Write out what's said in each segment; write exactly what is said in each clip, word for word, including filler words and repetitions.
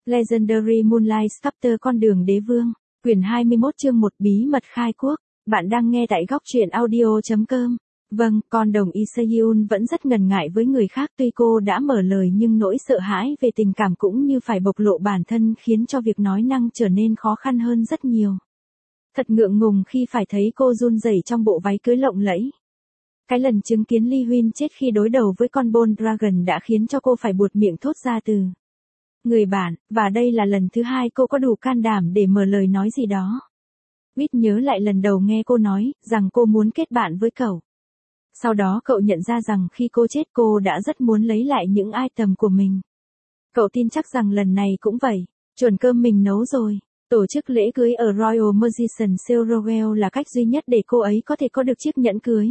Legendary Moonlight Chapter Con đường đế vương, quyển hai mươi mốt chương một bí mật khai quốc. Bạn đang nghe tại góc truyện audio chấm com. Vâng, con đồng Lee Se-yoon vẫn rất ngần ngại với người khác, tuy cô đã mở lời nhưng nỗi sợ hãi về tình cảm cũng như phải bộc lộ bản thân khiến cho việc nói năng trở nên khó khăn hơn rất nhiều. Thật ngượng ngùng khi phải thấy cô run rẩy trong bộ váy cưới lộng lẫy. Cái lần chứng kiến Lee Huynh chết khi đối đầu với con Bone Dragon đã khiến cho cô phải buột miệng thốt ra từ người bạn, và đây là lần thứ hai cô có đủ can đảm để mở lời nói gì đó. Biết nhớ lại lần đầu nghe cô nói rằng cô muốn kết bạn với cậu. Sau đó cậu nhận ra rằng khi cô chết cô đã rất muốn lấy lại những item của mình. Cậu tin chắc rằng lần này cũng vậy, chuẩn cơm mình nấu rồi. Tổ chức lễ cưới ở Royal Magician Seoul là cách duy nhất để cô ấy có thể có được chiếc nhẫn cưới.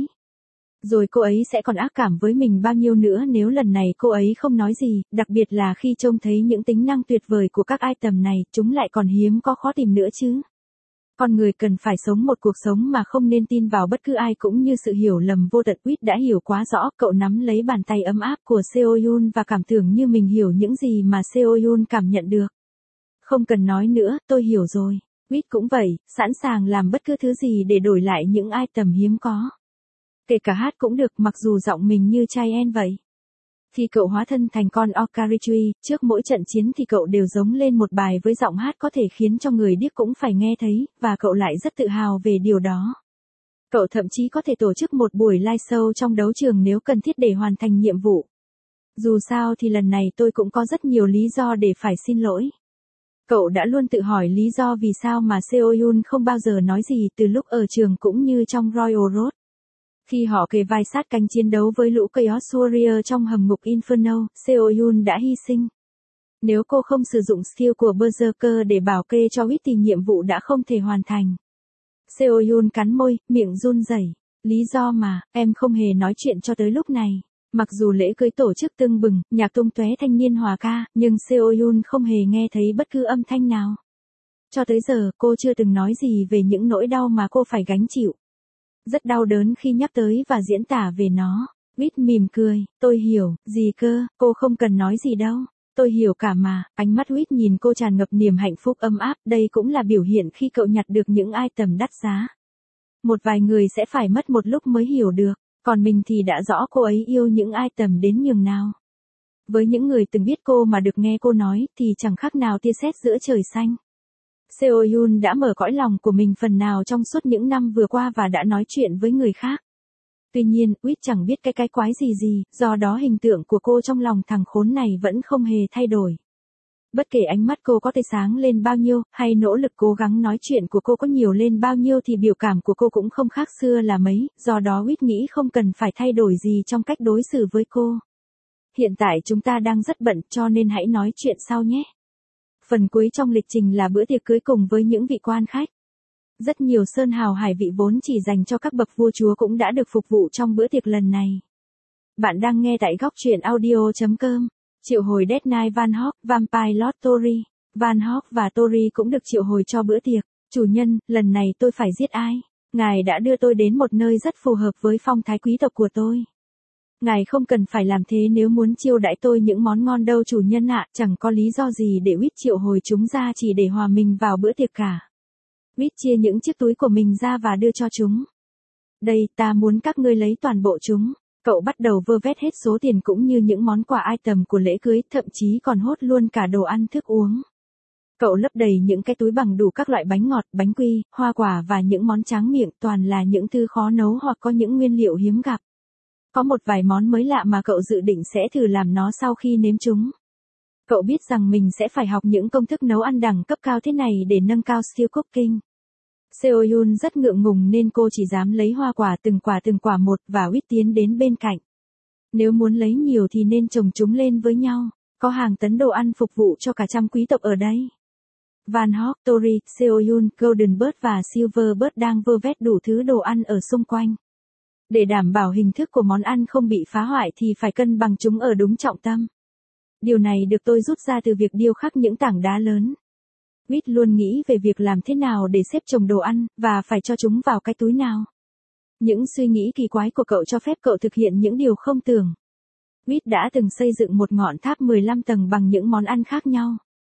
Rồi cô ấy sẽ còn ác cảm với mình bao nhiêu nữa nếu lần này cô ấy không nói gì, đặc biệt là khi trông thấy những tính năng tuyệt vời của các item này, chúng lại còn hiếm có khó tìm nữa chứ. Con người cần phải sống một cuộc sống mà không nên tin vào bất cứ ai cũng như sự hiểu lầm vô tận. Quýt đã hiểu quá rõ, cậu nắm lấy bàn tay ấm áp của Se-yoon và cảm tưởng như mình hiểu những gì mà Se-yoon cảm nhận được. Không cần nói nữa, tôi hiểu rồi. Quýt cũng vậy, sẵn sàng làm bất cứ thứ gì để đổi lại những item hiếm có. Kể cả hát cũng được, mặc dù giọng mình như Chien vậy. Khi cậu hóa thân thành con Okarichi, trước mỗi trận chiến thì cậu đều giống lên một bài với giọng hát có thể khiến cho người điếc cũng phải nghe thấy, và cậu lại rất tự hào về điều đó. Cậu thậm chí có thể tổ chức một buổi live show trong đấu trường nếu cần thiết để hoàn thành nhiệm vụ. Dù sao thì lần này tôi cũng có rất nhiều lý do để phải xin lỗi. Cậu đã luôn tự hỏi lý do vì sao mà Se-yoon không bao giờ nói gì từ lúc ở trường cũng như trong Royal Road. Khi họ kề vai sát cánh chiến đấu với lũ Chaos Warrior trong hầm ngục Inferno, Se-yoon đã hy sinh. Nếu cô không sử dụng skill của Berserker để bảo kê cho Wit thì nhiệm vụ đã không thể hoàn thành. Se-yoon cắn môi, miệng run rẩy. Lý do mà, em không hề nói chuyện cho tới lúc này. Mặc dù lễ cưới tổ chức tưng bừng, nhạc tung tóe thanh niên hòa ca, nhưng Se-yoon không hề nghe thấy bất cứ âm thanh nào. Cho tới giờ, cô chưa từng nói gì về những nỗi đau mà cô phải gánh chịu. Rất đau đớn khi nhắc tới và diễn tả về nó. Wit mỉm cười, tôi hiểu, gì cơ, cô không cần nói gì đâu. Tôi hiểu cả mà. Ánh mắt Wit nhìn cô tràn ngập niềm hạnh phúc ấm áp, đây cũng là biểu hiện khi cậu nhặt được những item đắt giá. Một vài người sẽ phải mất một lúc mới hiểu được, còn mình thì đã rõ cô ấy yêu những item đến nhường nào. Với những người từng biết cô mà được nghe cô nói thì chẳng khác nào tia sét giữa trời xanh. Se-yoon đã mở cõi lòng của mình phần nào trong suốt những năm vừa qua và đã nói chuyện với người khác. Tuy nhiên, Wit chẳng biết cái cái quái gì gì, do đó hình tượng của cô trong lòng thằng khốn này vẫn không hề thay đổi. Bất kể ánh mắt cô có thể sáng lên bao nhiêu, hay nỗ lực cố gắng nói chuyện của cô có nhiều lên bao nhiêu thì biểu cảm của cô cũng không khác xưa là mấy, do đó Wit nghĩ không cần phải thay đổi gì trong cách đối xử với cô. Hiện tại chúng ta đang rất bận cho nên hãy nói chuyện sau nhé. Phần cuối trong lịch trình là bữa tiệc cưới cùng với những vị quan khách. Rất nhiều sơn hào hải vị vốn chỉ dành cho các bậc vua chúa cũng đã được phục vụ trong bữa tiệc lần này. Bạn đang nghe tại góc truyện audio chấm com. Triệu hồi Death Knight Van Hawk, Vampire Lord Tori. Van Hawk và Tori cũng được triệu hồi cho bữa tiệc. Chủ nhân, lần này tôi phải giết ai? Ngài đã đưa tôi đến một nơi rất phù hợp với phong thái quý tộc của tôi. Ngài không cần phải làm thế nếu muốn chiêu đãi tôi những món ngon đâu chủ nhân ạ, chẳng có lý do gì để Wit triệu hồi chúng ra chỉ để hòa mình vào bữa tiệc cả. Wit chia những chiếc túi của mình ra và đưa cho chúng. Đây, ta muốn các ngươi lấy toàn bộ chúng. Cậu bắt đầu vơ vét hết số tiền cũng như những món quà item của lễ cưới, thậm chí còn hốt luôn cả đồ ăn thức uống. Cậu lấp đầy những cái túi bằng đủ các loại bánh ngọt, bánh quy, hoa quả và những món tráng miệng, toàn là những thứ khó nấu hoặc có những nguyên liệu hiếm gặp. Có một vài món mới lạ mà cậu dự định sẽ thử làm nó sau khi nếm chúng. Cậu biết rằng mình sẽ phải học những công thức nấu ăn đẳng cấp cao thế này để nâng cao skill cooking. Se-yoon rất ngượng ngùng nên cô chỉ dám lấy hoa quả từng quả từng quả một và Wit tiến đến bên cạnh. Nếu muốn lấy nhiều thì nên chồng chúng lên với nhau. Có hàng tấn đồ ăn phục vụ cho cả trăm quý tộc ở đây. Van Hawk, Tori, Se-yoon, Golden Bird và Silver Bird đang vơ vét đủ thứ đồ ăn ở xung quanh. Để đảm bảo hình thức của món ăn không bị phá hoại thì phải cân bằng chúng ở đúng trọng tâm. Điều này được tôi rút ra từ việc điêu khắc những tảng đá lớn. Wit luôn nghĩ về việc làm thế nào để xếp chồng đồ ăn, và phải cho chúng vào cái túi nào. Những suy nghĩ kỳ quái của cậu cho phép cậu thực hiện những điều không tưởng. Wit đã từng xây dựng một ngọn tháp mười lăm tầng bằng những món ăn khác nhau.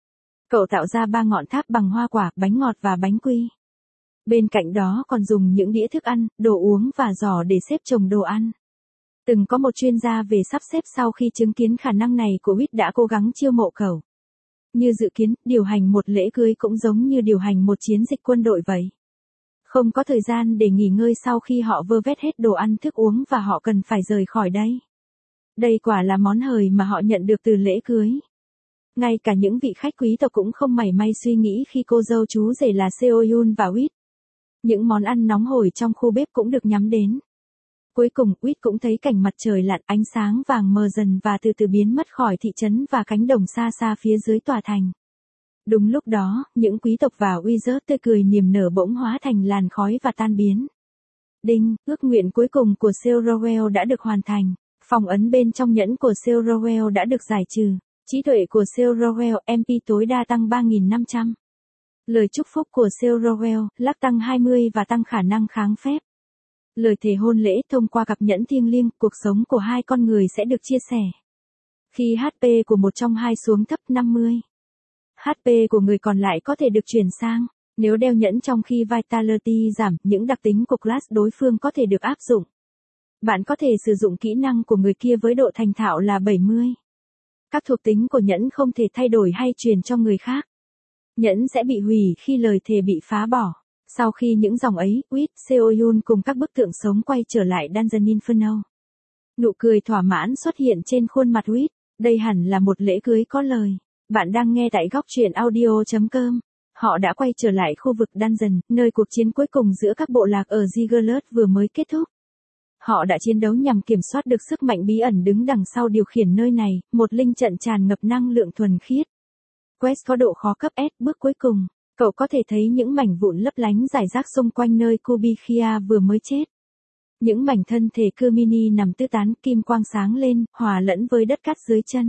Cậu tạo ra ba ngọn tháp bằng hoa quả, bánh ngọt và bánh quy. Bên cạnh đó còn dùng những đĩa thức ăn, đồ uống và giỏ để xếp chồng đồ ăn. Từng có một chuyên gia về sắp xếp sau khi chứng kiến khả năng này của Whit đã cố gắng chiêu mộ cậu. Như dự kiến, điều hành một lễ cưới cũng giống như điều hành một chiến dịch quân đội vậy. Không có thời gian để nghỉ ngơi sau khi họ vơ vét hết đồ ăn thức uống và họ cần phải rời khỏi đây. Đây quả là món hời mà họ nhận được từ lễ cưới. Ngay cả những vị khách quý tộc cũng không mảy may suy nghĩ khi cô dâu chú rể là Seohyun và Whit. Những món ăn nóng hổi trong khu bếp cũng được nhắm đến. Cuối cùng, Whit cũng thấy cảnh mặt trời lặn, ánh sáng vàng mờ dần và từ từ biến mất khỏi thị trấn và cánh đồng xa xa phía dưới tòa thành. Đúng lúc đó, những quý tộc và wizard tươi cười niềm nở bỗng hóa thành làn khói và tan biến. Đinh, ước nguyện cuối cùng của Seorowell đã được hoàn thành. Phong ấn bên trong nhẫn của Seorowell đã được giải trừ. Trí tuệ của Seorowell em pê tối đa tăng ba nghìn năm trăm. Lời chúc phúc của Seorowell, lắc tăng hai mươi và tăng khả năng kháng phép. Lời thề hôn lễ thông qua cặp nhẫn thiêng liêng, cuộc sống của hai con người sẽ được chia sẻ. Khi hát pê của một trong hai xuống thấp năm mươi, hát pê của người còn lại có thể được chuyển sang. Nếu đeo nhẫn trong khi Vitality giảm, những đặc tính của class đối phương có thể được áp dụng. Bạn có thể sử dụng kỹ năng của người kia với độ thành thạo là bảy mươi. Các thuộc tính của nhẫn không thể thay đổi hay truyền cho người khác. Nhẫn sẽ bị hủy khi lời thề bị phá bỏ. Sau khi những dòng ấy, Whit, Seohyun cùng các bức tượng sống quay trở lại Dungeon Inferno. Nụ cười thỏa mãn xuất hiện trên khuôn mặt Whit. Đây hẳn là một lễ cưới có lời. Bạn đang nghe tại góc truyện audio chấm com. Họ đã quay trở lại khu vực Dungeon, nơi cuộc chiến cuối cùng giữa các bộ lạc ở Ziggler vừa mới kết thúc. Họ đã chiến đấu nhằm kiểm soát được sức mạnh bí ẩn đứng đằng sau điều khiển nơi này, một linh trận tràn ngập năng lượng thuần khiết. Quest có độ khó cấp S, bước cuối cùng. Cậu có thể thấy những mảnh vụn lấp lánh rải rác xung quanh nơi Kubikhia vừa mới chết. Những mảnh thân thể Kumini nằm tứ tán, kim quang sáng lên, hòa lẫn với đất cát dưới chân.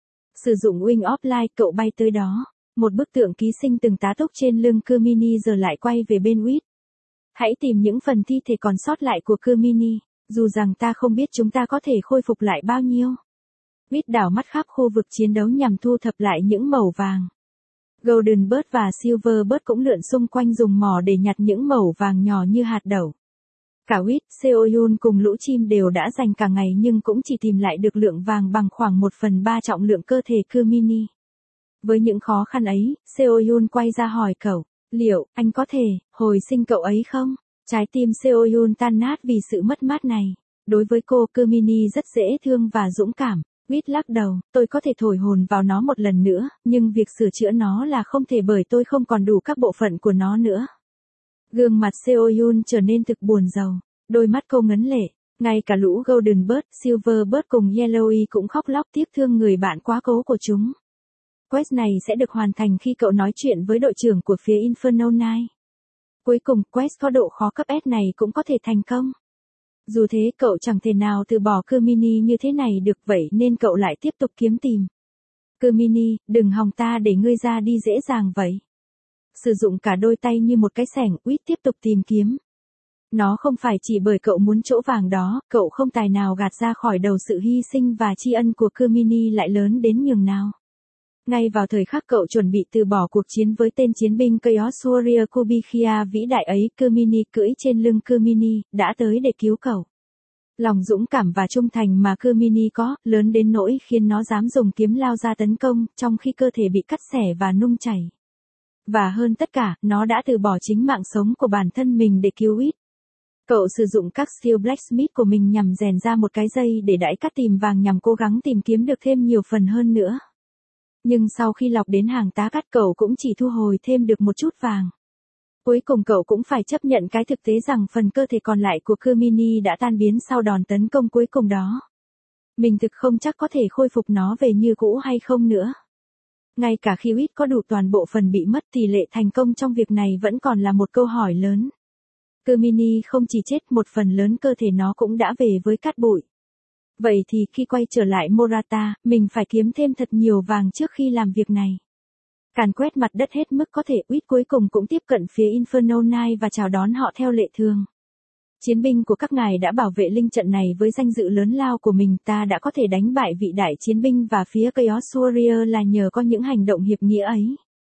Sử dụng Wing of Light, cậu bay tới đó. Một bức tượng ký sinh từng tá túc trên lưng Kumini giờ lại quay về bên Whit. Hãy tìm những phần thi thể còn sót lại của Kumini, dù rằng ta không biết chúng ta có thể khôi phục lại bao nhiêu. Whit đảo mắt khắp khu vực chiến đấu nhằm thu thập lại những mẩu vàng. Golden Bird và Silver Bird cũng lượn xung quanh dùng mỏ để nhặt những mẩu vàng nhỏ như hạt đậu. Cả Whit, Seohyun cùng lũ chim đều đã dành cả ngày nhưng cũng chỉ tìm lại được lượng vàng bằng khoảng một phần ba trọng lượng cơ thể Kumini. Với những khó khăn ấy, Seohyun quay ra hỏi cậu, liệu anh có thể hồi sinh cậu ấy không? Trái tim Seohyun tan nát vì sự mất mát này. Đối với cô, Kumini rất dễ thương và dũng cảm. Whit lắc đầu, tôi có thể thổi hồn vào nó một lần nữa, nhưng việc sửa chữa nó là không thể bởi tôi không còn đủ các bộ phận của nó nữa. Gương mặt Seohyun trở nên thực buồn rầu, đôi mắt cô ngấn lệ, ngay cả lũ Golden Bird, Silver Bird cùng Yellowy cũng khóc lóc tiếc thương người bạn quá cố của chúng. Quest này sẽ được hoàn thành khi cậu nói chuyện với đội trưởng của phía Inferno Knight. Cuối cùng, quest có độ khó cấp S này cũng có thể thành công. Dù thế cậu chẳng thể nào từ bỏ Kumini như thế này được, vậy nên cậu lại tiếp tục kiếm tìm. Kumini, đừng hòng ta để ngươi ra đi dễ dàng vậy. Sử dụng cả đôi tay như một cái xẻng, Whit tiếp tục tìm kiếm. Nó không phải chỉ bởi cậu muốn chỗ vàng đó, cậu không tài nào gạt ra khỏi đầu sự hy sinh và tri ân của Kumini lại lớn đến nhường nào. Ngay vào thời khắc cậu chuẩn bị từ bỏ cuộc chiến với tên chiến binh Chaos Warrior Kubikhia vĩ đại ấy, Kumini cưỡi trên lưng Kumini, đã tới để cứu cậu. Lòng dũng cảm và trung thành mà Kumini có, lớn đến nỗi khiến nó dám dùng kiếm lao ra tấn công, trong khi cơ thể bị cắt xẻ và nung chảy. Và hơn tất cả, nó đã từ bỏ chính mạng sống của bản thân mình để cứu Whit. Cậu sử dụng các skill blacksmith của mình nhằm rèn ra một cái dây để đãi cắt tìm vàng nhằm cố gắng tìm kiếm được thêm nhiều phần hơn nữa. Nhưng sau khi lọc đến hàng tá cắt cậu cũng chỉ thu hồi thêm được một chút vàng. Cuối cùng cậu cũng phải chấp nhận cái thực tế rằng phần cơ thể còn lại của Kumini đã tan biến sau đòn tấn công cuối cùng đó. Mình thực không chắc có thể khôi phục nó về như cũ hay không nữa. Ngay cả khi Whit có đủ toàn bộ phần bị mất, tỷ lệ thành công trong việc này vẫn còn là một câu hỏi lớn. Kumini không chỉ chết, một phần lớn cơ thể nó cũng đã về với cát bụi. Vậy thì khi quay trở lại Morata, mình phải kiếm thêm thật nhiều vàng trước khi làm việc này. Càn quét mặt đất hết mức có thể, Whit cuối cùng cũng tiếp cận phía Inferno Knight và chào đón họ theo lệ thường. Chiến binh của các ngài đã bảo vệ linh trận này với danh dự lớn lao của mình, ta đã có thể đánh bại vị đại chiến binh và phía Chaos Warrior là nhờ có những hành động hiệp nghĩa ấy.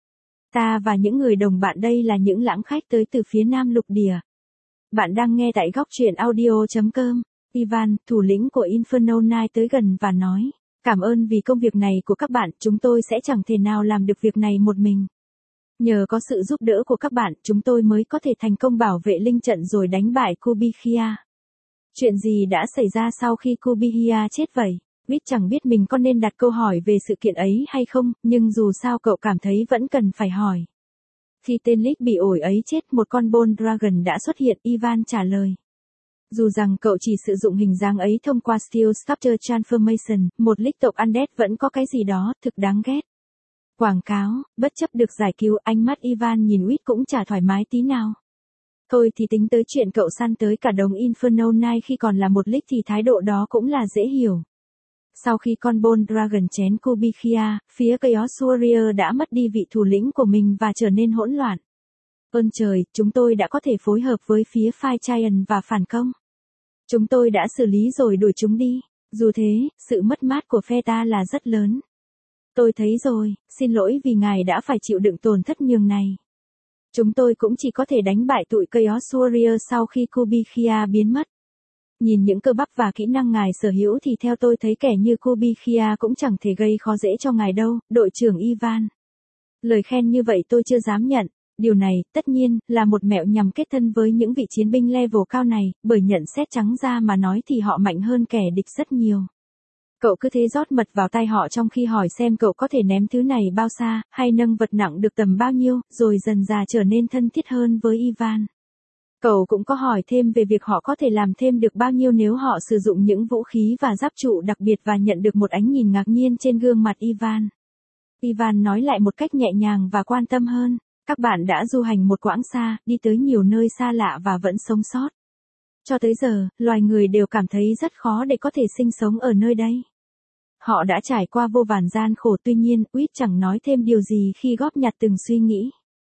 Ta và những người đồng bạn đây là những lãng khách tới từ phía Nam lục địa. Bạn đang nghe tại góc truyện audio.com. Ivan, thủ lĩnh của Inferno Night tới gần và nói, cảm ơn vì công việc này của các bạn, chúng tôi sẽ chẳng thể nào làm được việc này một mình. Nhờ có sự giúp đỡ của các bạn, chúng tôi mới có thể thành công bảo vệ linh trận rồi đánh bại Kubikhia. Chuyện gì đã xảy ra sau khi Kubikhia chết vậy? Wit chẳng biết mình có nên đặt câu hỏi về sự kiện ấy hay không, nhưng dù sao cậu cảm thấy vẫn cần phải hỏi. Khi tên Lick bị ổi ấy chết, một con Bone Dragon đã xuất hiện, Ivan trả lời. Dù rằng cậu chỉ sử dụng hình dáng ấy thông qua Steel Sculpture Transformation, một Lick tộc Undead vẫn có cái gì đó thực đáng ghét. Quảng cáo, bất chấp được giải cứu, ánh mắt Ivan nhìn Wit cũng chả thoải mái tí nào. Thôi thì tính tới chuyện cậu săn tới cả đống Inferno Night khi còn là một Lick thì thái độ đó cũng là dễ hiểu. Sau khi con Bone Dragon chén Kubikhia, phía Chaos Warrior đã mất đi vị thủ lĩnh của mình và trở nên hỗn loạn. Ơn trời, chúng tôi đã có thể phối hợp với phía Fire Giant và phản công. Chúng tôi đã xử lý rồi đuổi chúng đi. Dù thế, sự mất mát của phe ta là rất lớn. Tôi thấy rồi, xin lỗi vì ngài đã phải chịu đựng tổn thất nhường này. Chúng tôi cũng chỉ có thể đánh bại tụi Chaos Warrior sau khi Kubikhia biến mất. Nhìn những cơ bắp và kỹ năng ngài sở hữu thì theo tôi thấy kẻ như Kubikhia cũng chẳng thể gây khó dễ cho ngài đâu, đội trưởng Ivan. Lời khen như vậy tôi chưa dám nhận. Điều này, tất nhiên, là một mẹo nhằm kết thân với những vị chiến binh level cao này, bởi nhận xét trắng ra mà nói thì họ mạnh hơn kẻ địch rất nhiều. Cậu cứ thế rót mật vào tay họ trong khi hỏi xem cậu có thể ném thứ này bao xa, hay nâng vật nặng được tầm bao nhiêu, rồi dần dà trở nên thân thiết hơn với Ivan. Cậu cũng có hỏi thêm về việc họ có thể làm thêm được bao nhiêu nếu họ sử dụng những vũ khí và giáp trụ đặc biệt và nhận được một ánh nhìn ngạc nhiên trên gương mặt Ivan. Ivan nói lại một cách nhẹ nhàng và quan tâm hơn. Các bạn đã du hành một quãng xa, đi tới nhiều nơi xa lạ và vẫn sống sót. Cho tới giờ, loài người đều cảm thấy rất khó để có thể sinh sống ở nơi đây. Họ đã trải qua vô vàn gian khổ, tuy nhiên, Wit chẳng nói thêm điều gì khi góp nhặt từng suy nghĩ.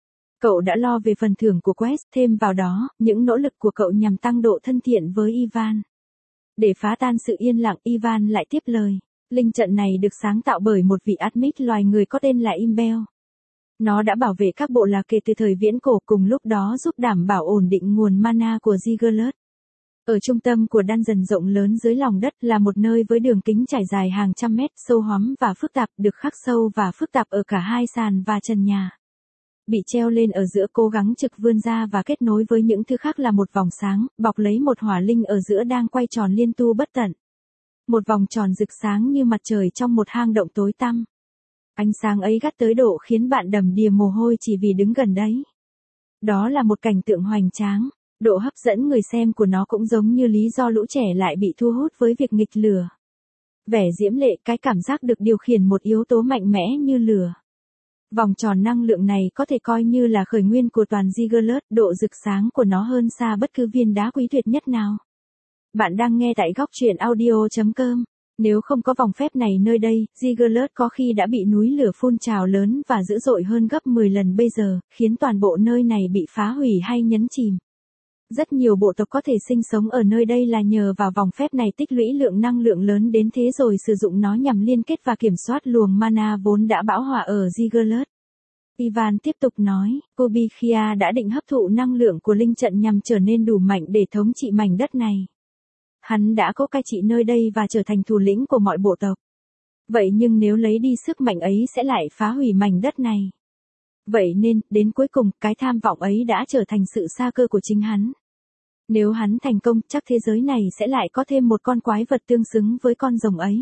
Cậu đã lo về phần thưởng của quest, thêm vào đó, những nỗ lực của cậu nhằm tăng độ thân thiện với Ivan. Để phá tan sự yên lặng, Ivan lại tiếp lời. Linh trận này được sáng tạo bởi một vị admit loài người có tên là Imbel. Nó đã bảo vệ các bộ lạc kể từ thời viễn cổ, cùng lúc đó giúp đảm bảo ổn định nguồn mana của Ziggurlot. Ở trung tâm của dungeon rộng lớn dưới lòng đất là một nơi với đường kính trải dài hàng trăm mét, sâu hoắm và phức tạp, được khắc sâu và phức tạp ở cả hai sàn và trần nhà. Bị treo lên ở giữa, cố gắng trực vươn ra và kết nối với những thứ khác là một vòng sáng, bọc lấy một hỏa linh ở giữa đang quay tròn liên tu bất tận. Một vòng tròn rực sáng như mặt trời trong một hang động tối tăm. Ánh sáng ấy gắt tới độ khiến bạn đầm đìa mồ hôi chỉ vì đứng gần đấy. Đó là một cảnh tượng hoành tráng. Độ hấp dẫn người xem của nó cũng giống như lý do lũ trẻ lại bị thu hút với việc nghịch lửa. Vẻ diễm lệ, cái cảm giác được điều khiển một yếu tố mạnh mẽ như lửa. Vòng tròn năng lượng này có thể coi như là khởi nguyên của toàn Ziggurlot, độ rực sáng của nó hơn xa bất cứ viên đá quý tuyệt nhất nào. Bạn đang nghe tại góc truyện audio.com. Nếu không có vòng phép này nơi đây, Ziggurlot có khi đã bị núi lửa phun trào lớn và dữ dội hơn gấp mười lần bây giờ, khiến toàn bộ nơi này bị phá hủy hay nhấn chìm. Rất nhiều bộ tộc có thể sinh sống ở nơi đây là nhờ vào vòng phép này tích lũy lượng năng lượng lớn đến thế rồi sử dụng nó nhằm liên kết và kiểm soát luồng mana vốn đã bão hòa ở Ziggurlot. Ivan tiếp tục nói, Kubikhia đã định hấp thụ năng lượng của linh trận nhằm trở nên đủ mạnh để thống trị mảnh đất này. Hắn đã cố cai trị nơi đây và trở thành thủ lĩnh của mọi bộ tộc. Vậy nhưng nếu lấy đi sức mạnh ấy sẽ lại phá hủy mảnh đất này. Vậy nên, đến cuối cùng, cái tham vọng ấy đã trở thành sự sa cơ của chính hắn. Nếu hắn thành công, chắc thế giới này sẽ lại có thêm một con quái vật tương xứng với con rồng ấy.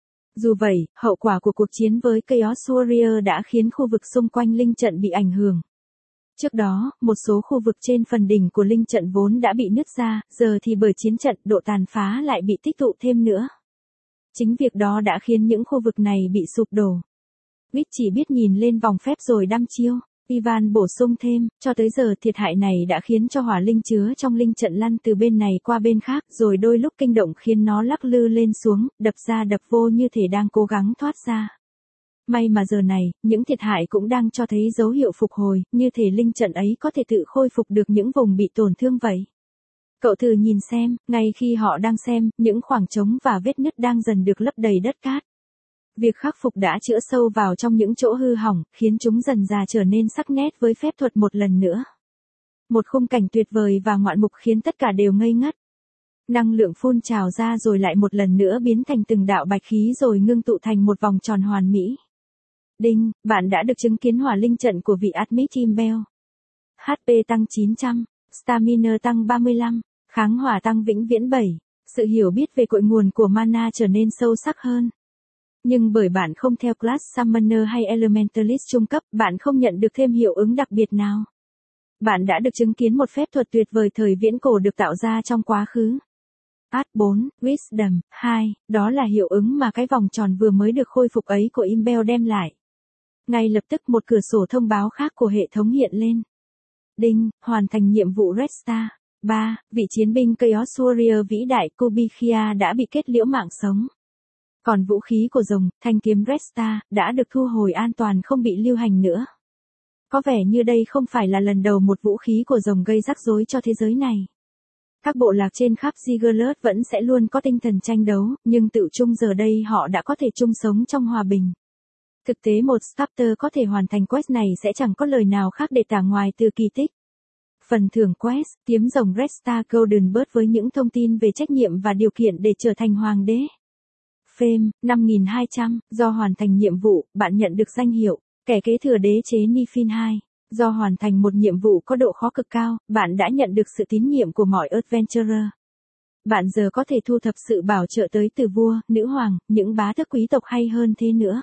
Dù vậy, hậu quả của cuộc chiến với Chaos Warrior đã khiến khu vực xung quanh linh trận bị ảnh hưởng. Trước đó, một số khu vực trên phần đỉnh của linh trận vốn đã bị nứt ra, giờ thì bởi chiến trận, độ tàn phá lại bị tích tụ thêm nữa. Chính việc đó đã khiến những khu vực này bị sụp đổ. Wit chỉ biết nhìn lên vòng phép rồi đăm chiêu. Ivan bổ sung thêm, cho tới giờ thiệt hại này đã khiến cho hỏa linh chứa trong linh trận lăn từ bên này qua bên khác, rồi đôi lúc kinh động khiến nó lắc lư lên xuống, đập ra đập vô như thể đang cố gắng thoát ra. May mà giờ này, những thiệt hại cũng đang cho thấy dấu hiệu phục hồi, như thể linh trận ấy có thể tự khôi phục được những vùng bị tổn thương vậy. Cậu thử nhìn xem, ngay khi họ đang xem, những khoảng trống và vết nứt đang dần được lấp đầy đất cát. Việc khắc phục đã chữa sâu vào trong những chỗ hư hỏng, khiến chúng dần dà trở nên sắc nét với phép thuật một lần nữa. Một khung cảnh tuyệt vời và ngoạn mục khiến tất cả đều ngây ngất. Năng lượng phun trào ra rồi lại một lần nữa biến thành từng đạo bạch khí rồi ngưng tụ thành một vòng tròn hoàn mỹ. Đinh, bạn đã được chứng kiến hỏa linh trận của vị Admit Imbel. hát pê tăng chín trăm, Stamina tăng ba mươi lăm, kháng hỏa tăng vĩnh viễn bảy. Sự hiểu biết về cội nguồn của mana trở nên sâu sắc hơn. Nhưng bởi bạn không theo class Summoner hay Elementalist trung cấp, bạn không nhận được thêm hiệu ứng đặc biệt nào. Bạn đã được chứng kiến một phép thuật tuyệt vời thời viễn cổ được tạo ra trong quá khứ. Art bốn, Wisdom hai, đó là hiệu ứng mà cái vòng tròn vừa mới được khôi phục ấy của Imbel đem lại. Ngay lập tức một cửa sổ thông báo khác của hệ thống hiện lên. Đinh, hoàn thành nhiệm vụ Red Star. ba. Vị chiến binh Chaos Warrior vĩ đại Kubikhia đã bị kết liễu mạng sống. Còn vũ khí của rồng, thanh kiếm Red Star, đã được thu hồi an toàn không bị lưu hành nữa. Có vẻ như đây không phải là lần đầu một vũ khí của rồng gây rắc rối cho thế giới này. Các bộ lạc trên khắp Ziggurlot vẫn sẽ luôn có tinh thần tranh đấu, nhưng tự chung giờ đây họ đã có thể chung sống trong hòa bình. Thực tế một Sculptor có thể hoàn thành quest này sẽ chẳng có lời nào khác để tả ngoài từ kỳ tích. Phần thưởng quest, kiếm rồng Red Star Golden Bird với những thông tin về trách nhiệm và điều kiện để trở thành hoàng đế. Fame, năm nghìn hai trăm, do hoàn thành nhiệm vụ, bạn nhận được danh hiệu, kẻ kế thừa đế chế Nifin hai. Do hoàn thành một nhiệm vụ có độ khó cực cao, bạn đã nhận được sự tín nhiệm của mọi Adventurer. Bạn giờ có thể thu thập sự bảo trợ tới từ vua, nữ hoàng, những bá tước quý tộc hay hơn thế nữa.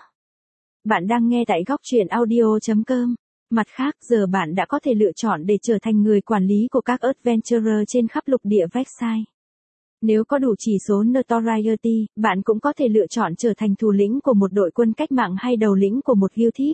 Bạn đang nghe tại góc truyện audio chấm com. Mặt khác, giờ bạn đã có thể lựa chọn để trở thành người quản lý của các Adventurer trên khắp lục địa Vexai. Nếu có đủ chỉ số Notoriety, bạn cũng có thể lựa chọn trở thành thủ lĩnh của một đội quân cách mạng hay đầu lĩnh của một guild.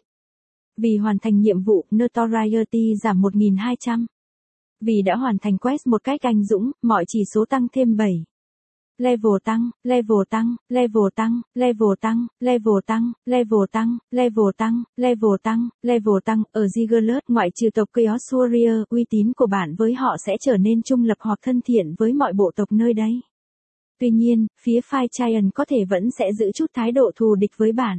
Vì hoàn thành nhiệm vụ, Notoriety giảm một nghìn hai trăm. Vì đã hoàn thành quest một cách anh dũng, mọi chỉ số tăng thêm bảy. Level tăng, level tăng, level tăng, level tăng, level tăng, level tăng, level tăng, level tăng, level tăng. Ở Ziggurlot, ngoại trừ tộc Chaos Warrior, uy tín của bạn với họ sẽ trở nên trung lập hoặc thân thiện với mọi bộ tộc nơi đây. Tuy nhiên, phía Fire Giant có thể vẫn sẽ giữ chút thái độ thù địch với bạn.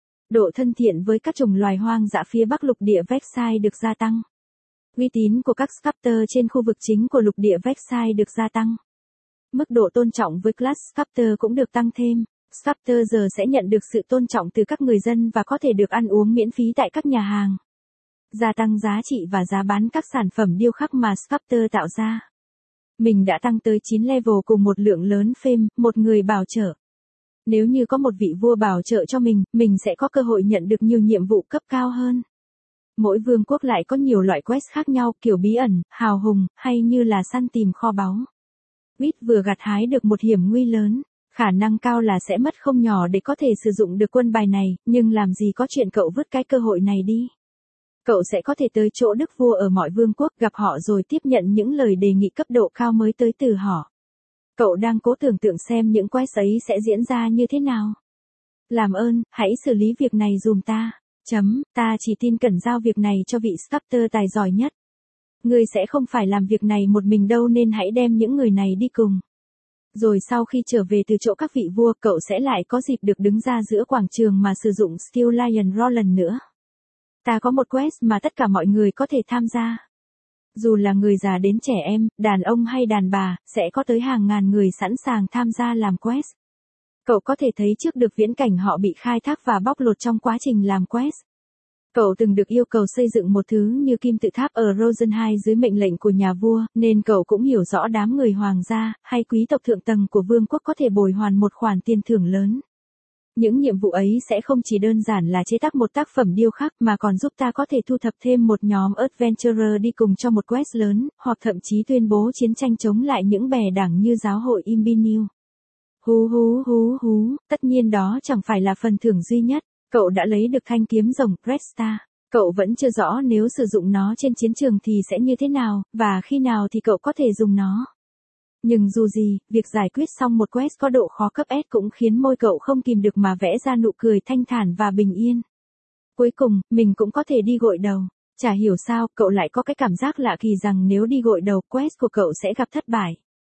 Độ thân thiện với các chủng loài hoang dã phía bắc lục địa Vexai được gia tăng. Uy tín của các Sculptor trên khu vực chính của lục địa Vexai được gia tăng. Mức độ tôn trọng với class Sculptor cũng được tăng thêm. Sculptor giờ sẽ nhận được sự tôn trọng từ các người dân và có thể được ăn uống miễn phí tại các nhà hàng. Gia tăng giá trị và giá bán các sản phẩm điêu khắc mà Sculptor tạo ra. Mình đã tăng tới chín level cùng một lượng lớn fame, một người bảo trợ. Nếu như có một vị vua bảo trợ cho mình, mình sẽ có cơ hội nhận được nhiều nhiệm vụ cấp cao hơn. Mỗi vương quốc lại có nhiều loại quest khác nhau, kiểu bí ẩn, hào hùng, hay như là săn tìm kho báu. Wit vừa gặt hái được một hiểm nguy lớn, khả năng cao là sẽ mất không nhỏ để có thể sử dụng được quân bài này, nhưng làm gì có chuyện cậu vứt cái cơ hội này đi. Cậu sẽ có thể tới chỗ đức vua ở mọi vương quốc, gặp họ rồi tiếp nhận những lời đề nghị cấp độ cao mới tới từ họ. Cậu đang cố tưởng tượng xem những quest ấy sẽ diễn ra như thế nào. Làm ơn, hãy xử lý việc này dùm ta. Chấm, ta chỉ tin cẩn giao việc này cho vị Sculptor tài giỏi nhất. Ngươi sẽ không phải làm việc này một mình đâu nên hãy đem những người này đi cùng. Rồi sau khi trở về từ chỗ các vị vua, cậu sẽ lại có dịp được đứng ra giữa quảng trường mà sử dụng skill Lion Roar lần nữa. Ta có một quest mà tất cả mọi người có thể tham gia. Dù là người già đến trẻ em, đàn ông hay đàn bà, sẽ có tới hàng ngàn người sẵn sàng tham gia làm quest. Cậu có thể thấy trước được viễn cảnh họ bị khai thác và bóc lột trong quá trình làm quest. Cậu từng được yêu cầu xây dựng một thứ như kim tự tháp ở Rosenheim dưới mệnh lệnh của nhà vua, nên cậu cũng hiểu rõ đám người hoàng gia, hay quý tộc thượng tầng của vương quốc có thể bồi hoàn một khoản tiền thưởng lớn. Những nhiệm vụ ấy sẽ không chỉ đơn giản là chế tác một tác phẩm điêu khắc mà còn giúp ta có thể thu thập thêm một nhóm Adventurer đi cùng cho một quest lớn, hoặc thậm chí tuyên bố chiến tranh chống lại những bè đảng như giáo hội Imbiniu. Hú hú hú hú, tất nhiên đó chẳng phải là phần thưởng duy nhất. Cậu đã lấy được thanh kiếm rồng Red Star. Cậu vẫn chưa rõ nếu sử dụng nó trên chiến trường thì sẽ như thế nào, và khi nào thì cậu có thể dùng nó. Nhưng dù gì, việc giải quyết xong một quest có độ khó cấp S cũng khiến môi cậu không kìm được mà vẽ ra nụ cười thanh thản và bình yên. Cuối cùng, mình cũng có thể đi gội đầu. Chả hiểu sao, cậu lại có cái cảm giác lạ kỳ rằng nếu đi gội đầu, quest của cậu sẽ gặp thất bại.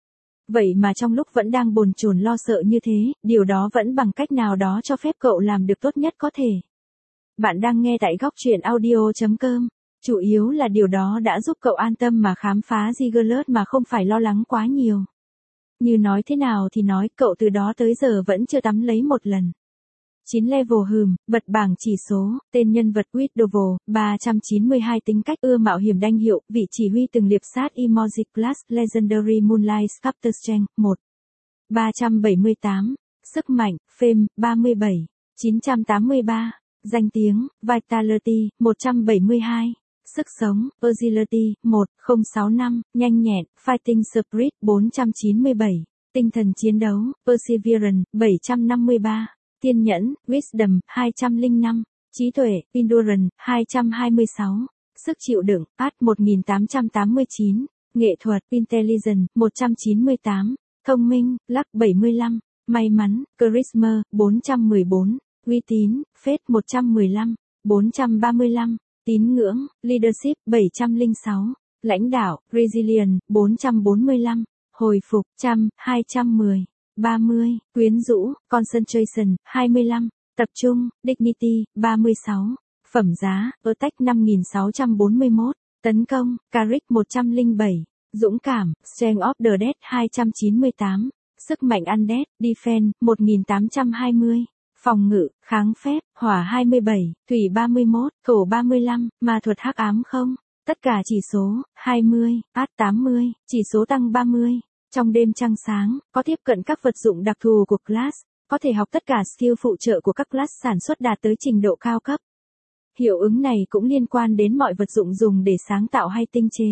Vậy mà trong lúc vẫn đang bồn chồn lo sợ như thế, điều đó vẫn bằng cách nào đó cho phép cậu làm được tốt nhất có thể. Bạn đang nghe tại góc truyện audio.com. Chủ yếu là điều đó đã giúp cậu an tâm mà khám phá Gigglert mà không phải lo lắng quá nhiều. Như nói thế nào thì nói, cậu từ đó tới giờ vẫn chưa tắm lấy một lần. chín level hừm, bật bảng chỉ số, tên nhân vật Withdraw, ba trăm chín mươi hai tính cách ưa mạo hiểm danh hiệu, vị chỉ huy từng liệp sát Emoji Class Legendary Moonlight Sculptor Strength, một. ba trăm bảy mươi tám, sức mạnh, Fame, ba mươi bảy, chín trăm tám mươi ba, danh tiếng, Vitality, một trăm bảy mươi hai, sức sống, Agility, một không sáu năm, nhanh nhẹn, Fighting Spirit, bốn trăm chín mươi bảy, tinh thần chiến đấu, Perseverance, bảy trăm năm mươi ba. Kiên nhẫn, Wisdom, hai trăm lẻ năm, trí tuệ, Endurance, hai trăm hai mươi sáu, sức chịu đựng, Art, một nghìn tám trăm tám mươi chín, nghệ thuật, Intelligence, một trăm chín mươi tám, thông minh, Luck, bảy mươi lăm, may mắn, Charisma, bốn trăm mười bốn, uy tín, Faith, một trăm mười lăm, bốn trăm ba mươi lăm, tín ngưỡng, Leadership, bảy trăm lẻ sáu, lãnh đạo, Resilience, bốn trăm bốn mươi lăm, hồi phục, trăm, hai trăm mười. ba mươi, quyến rũ, concentration, hai mươi lăm, tập trung, dignity, ba mươi sáu, phẩm giá, attack năm nghìn sáu trăm bốn mươi mốt, tấn công, charisma một trăm lẻ bảy, dũng cảm, strength of the dead hai trăm chín mươi tám, sức mạnh undead, defense, một nghìn tám trăm hai mươi, phòng ngự, kháng phép, hỏa hai mươi bảy, thủy ba mươi mốt, thổ ba mươi lăm, ma thuật hắc ám không, tất cả chỉ số, hai mươi, art tám mươi, chỉ số tăng ba mươi. Trong đêm trăng sáng, có tiếp cận các vật dụng đặc thù của class, có thể học tất cả skill phụ trợ của các class sản xuất đạt tới trình độ cao cấp. Hiệu ứng này cũng liên quan đến mọi vật dụng dùng để sáng tạo hay tinh chế.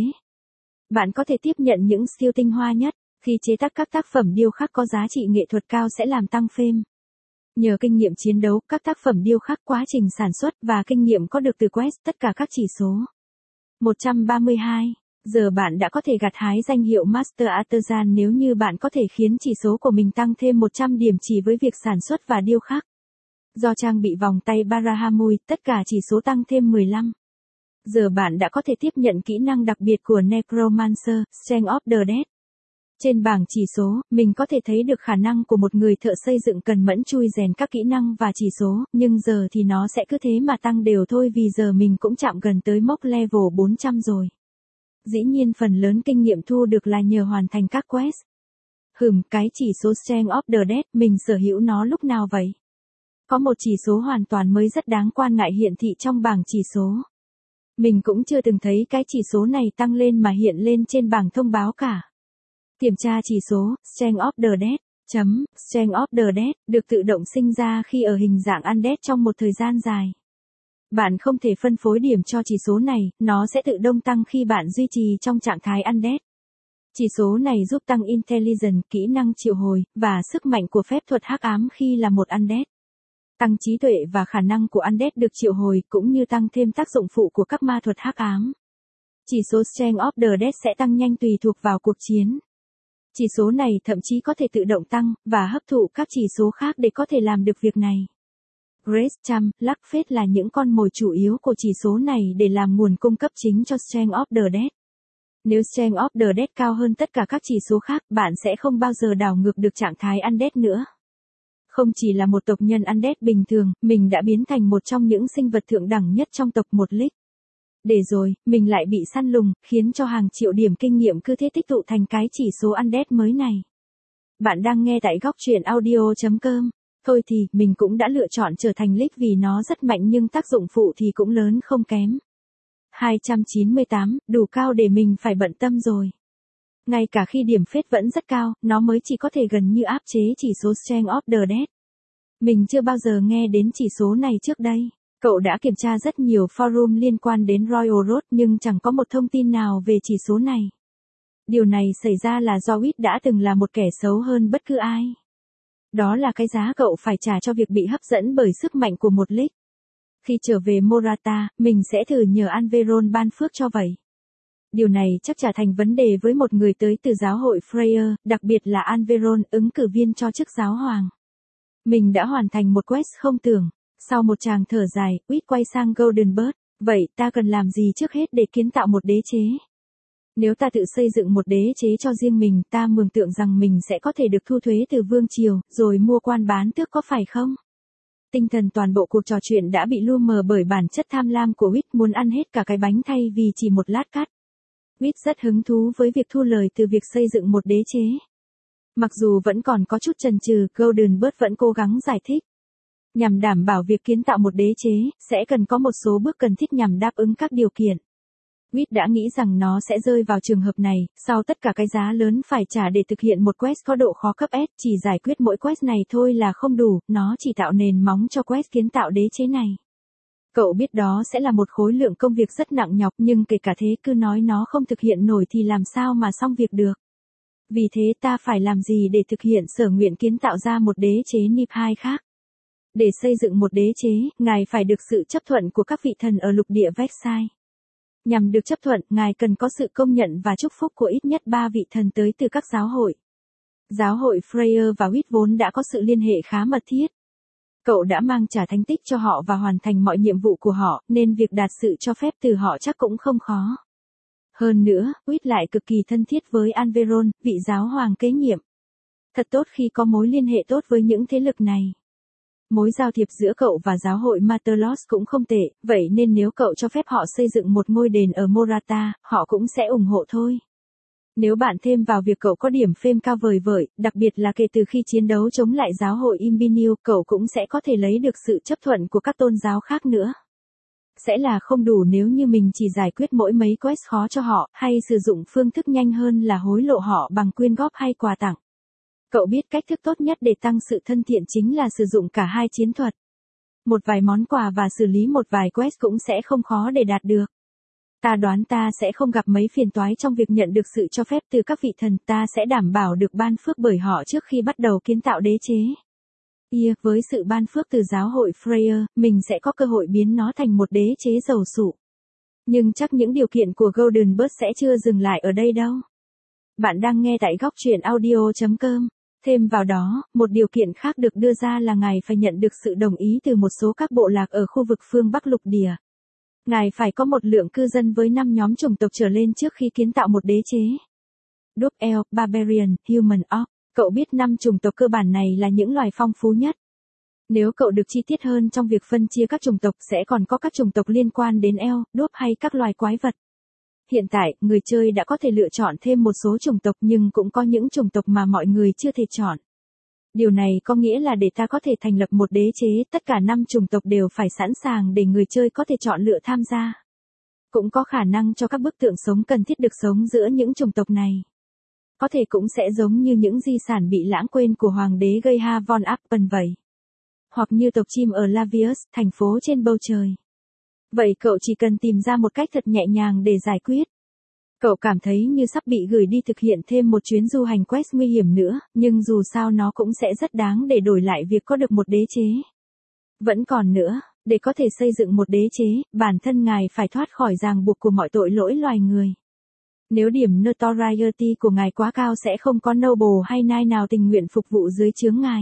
Bạn có thể tiếp nhận những skill tinh hoa nhất, khi chế tác các tác phẩm điêu khắc có giá trị nghệ thuật cao sẽ làm tăng fame. Nhờ kinh nghiệm chiến đấu, các tác phẩm điêu khắc, quá trình sản xuất và kinh nghiệm có được từ quest tất cả các chỉ số. một trăm ba mươi hai. Giờ bạn đã có thể gặt hái danh hiệu Master Artisan nếu như bạn có thể khiến chỉ số của mình tăng thêm một trăm điểm chỉ với việc sản xuất và điêu khắc. Do trang bị vòng tay Barahamui, tất cả chỉ số tăng thêm mười lăm. Giờ bạn đã có thể tiếp nhận kỹ năng đặc biệt của Necromancer, Strength of the Dead. Trên bảng chỉ số, mình có thể thấy được khả năng của một người thợ xây dựng cần mẫn chui rèn các kỹ năng và chỉ số, nhưng giờ thì nó sẽ cứ thế mà tăng đều thôi vì giờ mình cũng chạm gần tới mốc level bốn trăm rồi. Dĩ nhiên phần lớn kinh nghiệm thu được là nhờ hoàn thành các quest. Hừm, cái chỉ số Strength of the Dead, mình sở hữu nó lúc nào vậy? Có một chỉ số hoàn toàn mới rất đáng quan ngại hiển thị trong bảng chỉ số. Mình cũng chưa từng thấy cái chỉ số này tăng lên mà hiện lên trên bảng thông báo cả. Kiểm tra chỉ số, Strength of the Dead, chấm, Strength of the Dead, được tự động sinh ra khi ở hình dạng undead trong một thời gian dài. Bạn không thể phân phối điểm cho chỉ số này, nó sẽ tự động tăng khi bạn duy trì trong trạng thái undead. Chỉ số này giúp tăng intelligence, kỹ năng triệu hồi, và sức mạnh của phép thuật hắc ám khi là một undead. Tăng trí tuệ và khả năng của undead được triệu hồi, cũng như tăng thêm tác dụng phụ của các ma thuật hắc ám. Chỉ số Strength of the Dead sẽ tăng nhanh tùy thuộc vào cuộc chiến. Chỉ số này thậm chí có thể tự động tăng, và hấp thụ các chỉ số khác để có thể làm được việc này. Grace, Cham, Luck, Faith là những con mồi chủ yếu của chỉ số này để làm nguồn cung cấp chính cho Strength of the Dead. Nếu Strength of the Dead cao hơn tất cả các chỉ số khác, bạn sẽ không bao giờ đảo ngược được trạng thái undead nữa. Không chỉ là một tộc nhân undead bình thường, mình đã biến thành một trong những sinh vật thượng đẳng nhất trong tộc một lích. Để rồi, mình lại bị săn lùng, khiến cho hàng triệu điểm kinh nghiệm cứ thế tích tụ thành cái chỉ số undead mới này. Bạn đang nghe tại góc truyện audio.com. Thôi thì, mình cũng đã lựa chọn trở thành lích vì nó rất mạnh nhưng tác dụng phụ thì cũng lớn không kém. hai trăm chín mươi tám, đủ cao để mình phải bận tâm rồi. Ngay cả khi điểm phết vẫn rất cao, nó mới chỉ có thể gần như áp chế chỉ số Strength of the Dead. Mình chưa bao giờ nghe đến chỉ số này trước đây. Cậu đã kiểm tra rất nhiều forum liên quan đến Royal Road nhưng chẳng có một thông tin nào về chỉ số này. Điều này xảy ra là do Wit đã từng là một kẻ xấu hơn bất cứ ai. Đó là cái giá cậu phải trả cho việc bị hấp dẫn bởi sức mạnh của một lích. Khi trở về Morata, mình sẽ thử nhờ Anveron ban phước cho vậy. Điều này chắc chắn thành vấn đề với một người tới từ giáo hội Freya, đặc biệt là Anveron, ứng cử viên cho chức giáo hoàng. Mình đã hoàn thành một quest không tưởng. Sau một tràng thở dài, Wit quay sang Golden Bird. Vậy ta cần làm gì trước hết để kiến tạo một đế chế? Nếu ta tự xây dựng một đế chế cho riêng mình, ta mường tượng rằng mình sẽ có thể được thu thuế từ vương triều, rồi mua quan bán tước có phải không? Tinh thần toàn bộ cuộc trò chuyện đã bị lu mờ bởi bản chất tham lam của Whit muốn ăn hết cả cái bánh thay vì chỉ một lát cắt. Whit rất hứng thú với việc thu lời từ việc xây dựng một đế chế. Mặc dù vẫn còn có chút chần chừ, Goldenbird vẫn cố gắng giải thích. Nhằm đảm bảo việc kiến tạo một đế chế, sẽ cần có một số bước cần thiết nhằm đáp ứng các điều kiện. Whit đã nghĩ rằng nó sẽ rơi vào trường hợp này, sau tất cả cái giá lớn phải trả để thực hiện một quest có độ khó cấp S, chỉ giải quyết mỗi quest này thôi là không đủ, nó chỉ tạo nền móng cho quest kiến tạo đế chế này. Cậu biết đó sẽ là một khối lượng công việc rất nặng nhọc, nhưng kể cả thế cứ nói nó không thực hiện nổi thì làm sao mà xong việc được. Vì thế ta phải làm gì để thực hiện sở nguyện kiến tạo ra một đế chế Nip hai khác? Để xây dựng một đế chế, ngài phải được sự chấp thuận của các vị thần ở lục địa Versailles. Nhằm được chấp thuận, ngài cần có sự công nhận và chúc phúc của ít nhất ba vị thần tới từ các giáo hội. Giáo hội Freya và Whit vốn đã có sự liên hệ khá mật thiết. Cậu đã mang trả thánh tích cho họ và hoàn thành mọi nhiệm vụ của họ, nên việc đạt sự cho phép từ họ chắc cũng không khó. Hơn nữa, Whit lại cực kỳ thân thiết với Anveron, vị giáo hoàng kế nhiệm. Thật tốt khi có mối liên hệ tốt với những thế lực này. Mối giao thiệp giữa cậu và giáo hội Materlos cũng không tệ, vậy nên nếu cậu cho phép họ xây dựng một ngôi đền ở Morata, họ cũng sẽ ủng hộ thôi. Nếu bạn thêm vào việc cậu có điểm phêm cao vời vợi, đặc biệt là kể từ khi chiến đấu chống lại giáo hội Imbinil, cậu cũng sẽ có thể lấy được sự chấp thuận của các tôn giáo khác nữa. Sẽ là không đủ nếu như mình chỉ giải quyết mỗi mấy quest khó cho họ, hay sử dụng phương thức nhanh hơn là hối lộ họ bằng quyên góp hay quà tặng. Cậu biết cách thức tốt nhất để tăng sự thân thiện chính là sử dụng cả hai chiến thuật. Một vài món quà và xử lý một vài quest cũng sẽ không khó để đạt được. Ta đoán ta sẽ không gặp mấy phiền toái trong việc nhận được sự cho phép từ các vị thần, ta sẽ đảm bảo được ban phước bởi họ trước khi bắt đầu kiến tạo đế chế. Yeah, với sự ban phước từ giáo hội Freya, mình sẽ có cơ hội biến nó thành một đế chế giàu sụ. Nhưng chắc những điều kiện của Goldenbird sẽ chưa dừng lại ở đây đâu. Bạn đang nghe tại góc truyện audio chấm com. Thêm vào đó, một điều kiện khác được đưa ra là ngài phải nhận được sự đồng ý từ một số các bộ lạc ở khu vực phương Bắc lục địa. Ngài phải có một lượng cư dân với năm nhóm chủng tộc trở lên trước khi kiến tạo một đế chế. Dwarf, Elf, Barbarian, Human, Orc. Cậu biết năm chủng tộc cơ bản này là những loài phong phú nhất. Nếu cậu được chi tiết hơn trong việc phân chia các chủng tộc sẽ còn có các chủng tộc liên quan đến Elf, Dwarf hay các loài quái vật. Hiện tại, người chơi đã có thể lựa chọn thêm một số chủng tộc nhưng cũng có những chủng tộc mà mọi người chưa thể chọn. Điều này có nghĩa là để ta có thể thành lập một đế chế, tất cả năm chủng tộc đều phải sẵn sàng để người chơi có thể chọn lựa tham gia. Cũng có khả năng cho các bức tượng sống cần thiết được sống giữa những chủng tộc này. Có thể cũng sẽ giống như những di sản bị lãng quên của hoàng đế Geha von Appen vậy. Hoặc như tộc chim ở Lavius, thành phố trên bầu trời. Vậy cậu chỉ cần tìm ra một cách thật nhẹ nhàng để giải quyết. Cậu cảm thấy như sắp bị gửi đi thực hiện thêm một chuyến du hành quest nguy hiểm nữa, nhưng dù sao nó cũng sẽ rất đáng để đổi lại việc có được một đế chế. Vẫn còn nữa, để có thể xây dựng một đế chế, bản thân ngài phải thoát khỏi ràng buộc của mọi tội lỗi loài người. Nếu điểm notoriety của ngài quá cao sẽ không có noble hay knight nào tình nguyện phục vụ dưới trướng ngài.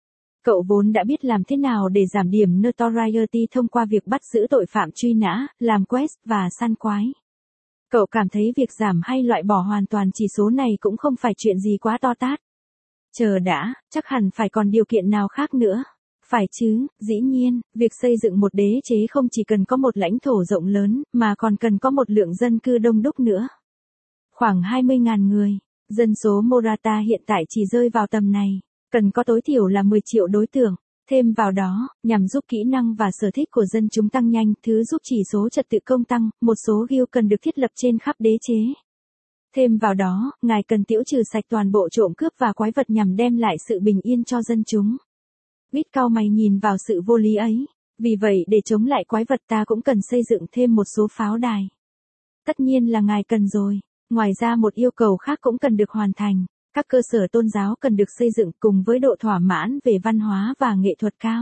Cậu vốn đã biết làm thế nào để giảm điểm notoriety thông qua việc bắt giữ tội phạm truy nã, làm quest và săn quái. Cậu cảm thấy việc giảm hay loại bỏ hoàn toàn chỉ số này cũng không phải chuyện gì quá to tát. Chờ đã, chắc hẳn phải còn điều kiện nào khác nữa. Phải chứ, dĩ nhiên, việc xây dựng một đế chế không chỉ cần có một lãnh thổ rộng lớn, mà còn cần có một lượng dân cư đông đúc nữa. Khoảng hai mươi nghìn người, dân số Morata hiện tại chỉ rơi vào tầm này. Cần có tối thiểu là mười triệu đối tượng. Thêm vào đó, nhằm giúp kỹ năng và sở thích của dân chúng tăng nhanh, thứ giúp chỉ số trật tự công tăng, một số guild cần được thiết lập trên khắp đế chế. Thêm vào đó, ngài cần tiêu trừ sạch toàn bộ trộm cướp và quái vật nhằm đem lại sự bình yên cho dân chúng. Whit cau mày nhìn vào sự vô lý ấy. Vì vậy để chống lại quái vật ta cũng cần xây dựng thêm một số pháo đài. Tất nhiên là ngài cần rồi. Ngoài ra một yêu cầu khác cũng cần được hoàn thành. Các cơ sở tôn giáo cần được xây dựng cùng với độ thỏa mãn về văn hóa và nghệ thuật cao.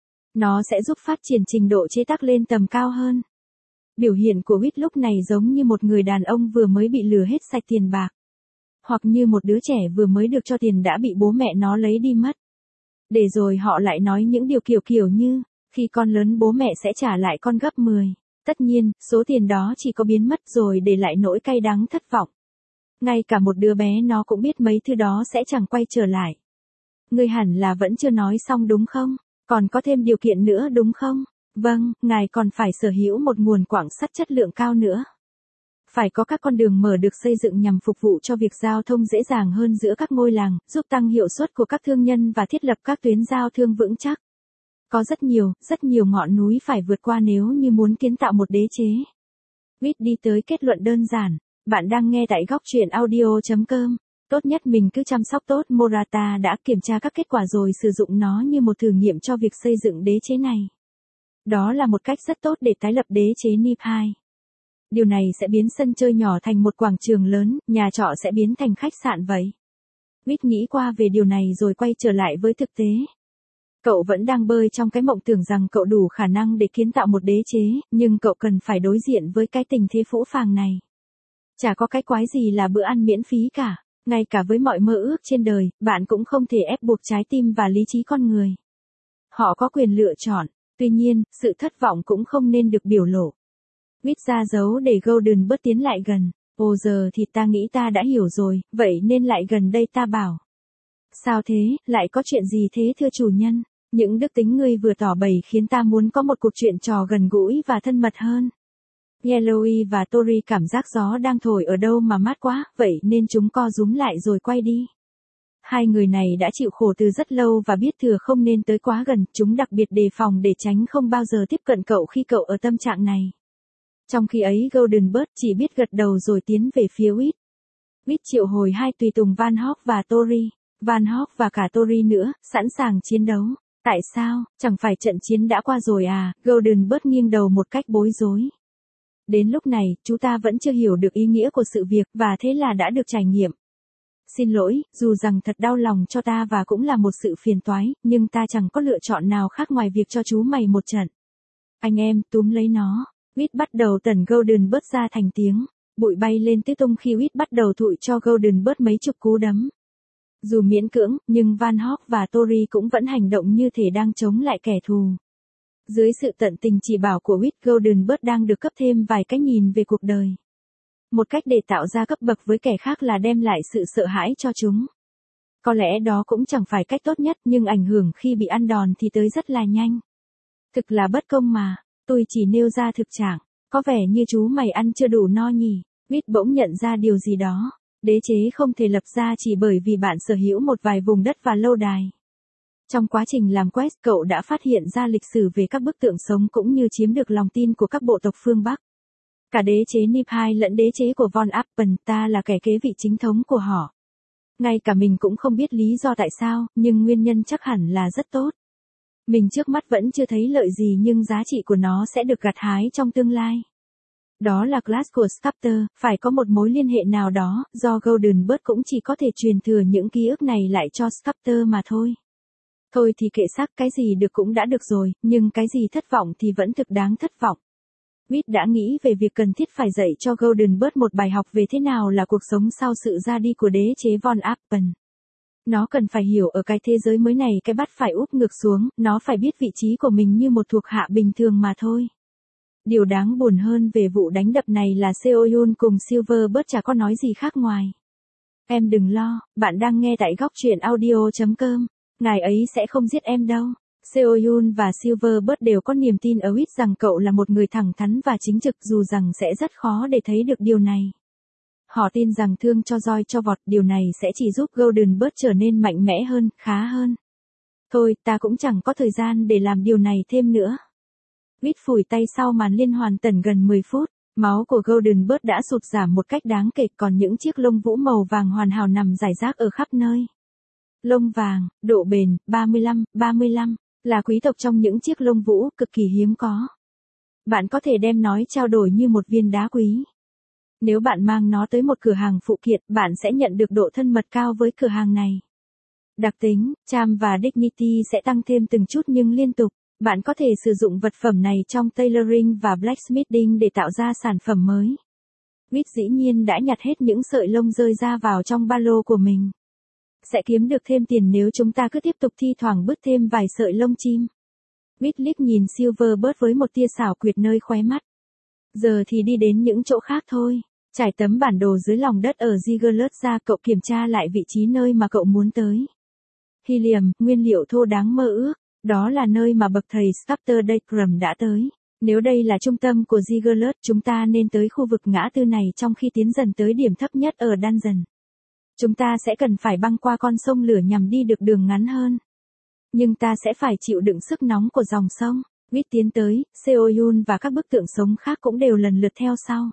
Nó sẽ giúp phát triển trình độ chế tác lên tầm cao hơn. Biểu hiện của Whit lúc này giống như một người đàn ông vừa mới bị lừa hết sạch tiền bạc. Hoặc như một đứa trẻ vừa mới được cho tiền đã bị bố mẹ nó lấy đi mất. Để rồi họ lại nói những điều kiểu kiểu như, khi con lớn bố mẹ sẽ trả lại con gấp mười. Tất nhiên, số tiền đó chỉ có biến mất rồi để lại nỗi cay đắng thất vọng. Ngay cả một đứa bé nó cũng biết mấy thứ đó sẽ chẳng quay trở lại. Ngươi hẳn là vẫn chưa nói xong đúng không? Còn có thêm điều kiện nữa đúng không? Vâng, ngài còn phải sở hữu một nguồn quặng sắt chất lượng cao nữa. Phải có các con đường mở được xây dựng nhằm phục vụ cho việc giao thông dễ dàng hơn giữa các ngôi làng, giúp tăng hiệu suất của các thương nhân và thiết lập các tuyến giao thương vững chắc. Có rất nhiều, rất nhiều ngọn núi phải vượt qua nếu như muốn kiến tạo một đế chế. Viết đi tới kết luận đơn giản. Bạn đang nghe tại góc truyện audio chấm com. Tốt nhất mình cứ chăm sóc tốt Morata đã kiểm tra các kết quả rồi sử dụng nó như một thử nghiệm cho việc xây dựng đế chế này. Đó là một cách rất tốt để tái lập đế chế Nip hai. Điều này sẽ biến sân chơi nhỏ thành một quảng trường lớn, nhà trọ sẽ biến thành khách sạn vậy. Viết nghĩ qua về điều này rồi quay trở lại với thực tế. Cậu vẫn đang bơi trong cái mộng tưởng rằng cậu đủ khả năng để kiến tạo một đế chế, nhưng cậu cần phải đối diện với cái tình thế phũ phàng này. Chả có cái quái gì là bữa ăn miễn phí cả, ngay cả với mọi mơ ước trên đời, bạn cũng không thể ép buộc trái tim và lý trí con người. Họ có quyền lựa chọn, tuy nhiên, sự thất vọng cũng không nên được biểu lộ. Viết ra dấu để Golden bớt tiến lại gần. Ồ giờ thì ta nghĩ ta đã hiểu rồi, vậy nên lại gần đây ta bảo. Sao thế, lại có chuyện gì thế thưa chủ nhân? Những đức tính ngươi vừa tỏ bày khiến ta muốn có một cuộc chuyện trò gần gũi và thân mật hơn. Yellowy và Tori cảm giác gió đang thổi ở đâu mà mát quá, vậy nên chúng co rúm lại rồi quay đi. Hai người này đã chịu khổ từ rất lâu và biết thừa không nên tới quá gần, chúng đặc biệt đề phòng để tránh không bao giờ tiếp cận cậu khi cậu ở tâm trạng này. Trong khi ấy Golden Bird chỉ biết gật đầu rồi tiến về phía Whit. Whit triệu hồi hai tùy tùng Van Hawk và Tori, Van Hawk và cả Tori nữa, sẵn sàng chiến đấu. Tại sao, chẳng phải trận chiến đã qua rồi à? Golden Bird nghiêng đầu một cách bối rối. Đến lúc này, chúng ta vẫn chưa hiểu được ý nghĩa của sự việc và thế là đã được trải nghiệm. Xin lỗi, dù rằng thật đau lòng cho ta và cũng là một sự phiền toái, nhưng ta chẳng có lựa chọn nào khác ngoài việc cho chú mày một trận. Anh em, túm lấy nó. Whit bắt đầu tẩn Golden Bird ra thành tiếng. Bụi bay lên tứ tung khi Whit bắt đầu thụi cho Golden Bird mấy chục cú đấm. Dù miễn cưỡng, nhưng Van Hawk và Tori cũng vẫn hành động như thể đang chống lại kẻ thù. Dưới sự tận tình chỉ bảo của Whit, Golden Bird đang được cấp thêm vài cái nhìn về cuộc đời. Một cách để tạo ra cấp bậc với kẻ khác là đem lại sự sợ hãi cho chúng. Có lẽ đó cũng chẳng phải cách tốt nhất, nhưng ảnh hưởng khi bị ăn đòn thì tới rất là nhanh. Thực là bất công mà, tôi chỉ nêu ra thực trạng, có vẻ như chú mày ăn chưa đủ no nhỉ. Whit bỗng nhận ra điều gì đó. Đế chế không thể lập ra chỉ bởi vì bạn sở hữu một vài vùng đất và lâu đài. Trong quá trình làm quest, cậu đã phát hiện ra lịch sử về các bức tượng sống cũng như chiếm được lòng tin của các bộ tộc phương Bắc. Cả đế chế Nip hai lẫn đế chế của Von Appen, ta là kẻ kế vị chính thống của họ. Ngay cả mình cũng không biết lý do tại sao, nhưng nguyên nhân chắc hẳn là rất tốt. Mình trước mắt vẫn chưa thấy lợi gì nhưng giá trị của nó sẽ được gặt hái trong tương lai. Đó là class của Sculptor, phải có một mối liên hệ nào đó, do Golden Bird cũng chỉ có thể truyền thừa những ký ức này lại cho Sculptor mà thôi. Thôi thì kệ xác, cái gì được cũng đã được rồi, nhưng cái gì thất vọng thì vẫn thực đáng thất vọng. Whit đã nghĩ về việc cần thiết phải dạy cho Golden Bird một bài học về thế nào là cuộc sống sau sự ra đi của đế chế Von Appen. Nó cần phải hiểu ở cái thế giới mới này cái bắt phải úp ngược xuống, nó phải biết vị trí của mình như một thuộc hạ bình thường mà thôi. Điều đáng buồn hơn về vụ đánh đập này là Seoyun cùng Silverbird chả có nói gì khác ngoài. Em đừng lo, bạn đang nghe tại góc truyện audio chấm com. Ngài ấy sẽ không giết em đâu. Seoyun và Silverbird đều có niềm tin ở Whit rằng cậu là một người thẳng thắn và chính trực, dù rằng sẽ rất khó để thấy được điều này. Họ tin rằng thương cho roi cho vọt, điều này sẽ chỉ giúp Golden Bird trở nên mạnh mẽ hơn, khá hơn. Thôi, ta cũng chẳng có thời gian để làm điều này thêm nữa. Whit phủi tay sau màn liên hoàn tẩn gần mười phút, máu của Golden Bird đã sụt giảm một cách đáng kể, còn những chiếc lông vũ màu vàng hoàn hảo nằm rải rác ở khắp nơi. Lông vàng, độ bền, ba mươi lăm, ba mươi lăm, là quý tộc trong những chiếc lông vũ, cực kỳ hiếm có. Bạn có thể đem nó trao đổi như một viên đá quý. Nếu bạn mang nó tới một cửa hàng phụ kiện, bạn sẽ nhận được độ thân mật cao với cửa hàng này. Đặc tính, charm và dignity sẽ tăng thêm từng chút nhưng liên tục. Bạn có thể sử dụng vật phẩm này trong tailoring và blacksmithing để tạo ra sản phẩm mới. Whit dĩ nhiên đã nhặt hết những sợi lông rơi ra vào trong ba lô của mình. Sẽ kiếm được thêm tiền nếu chúng ta cứ tiếp tục thi thoảng bứt thêm vài sợi lông chim. Whit liếc nhìn Silverbird với một tia xảo quyệt nơi khóe mắt. Giờ thì đi đến những chỗ khác thôi. Trải tấm bản đồ dưới lòng đất ở Ziegler ra, cậu kiểm tra lại vị trí nơi mà cậu muốn tới. Helium, nguyên liệu thô đáng mơ ước. Đó là nơi mà bậc thầy Sculptor Diagram đã tới. Nếu đây là trung tâm của Ziegler, chúng ta nên tới khu vực ngã tư này trong khi tiến dần tới điểm thấp nhất ở Dungeon. Chúng ta sẽ cần phải băng qua con sông lửa nhằm đi được đường ngắn hơn. Nhưng ta sẽ phải chịu đựng sức nóng của dòng sông. Wit tiến tới, Seoyun và các bức tượng sống khác cũng đều lần lượt theo sau.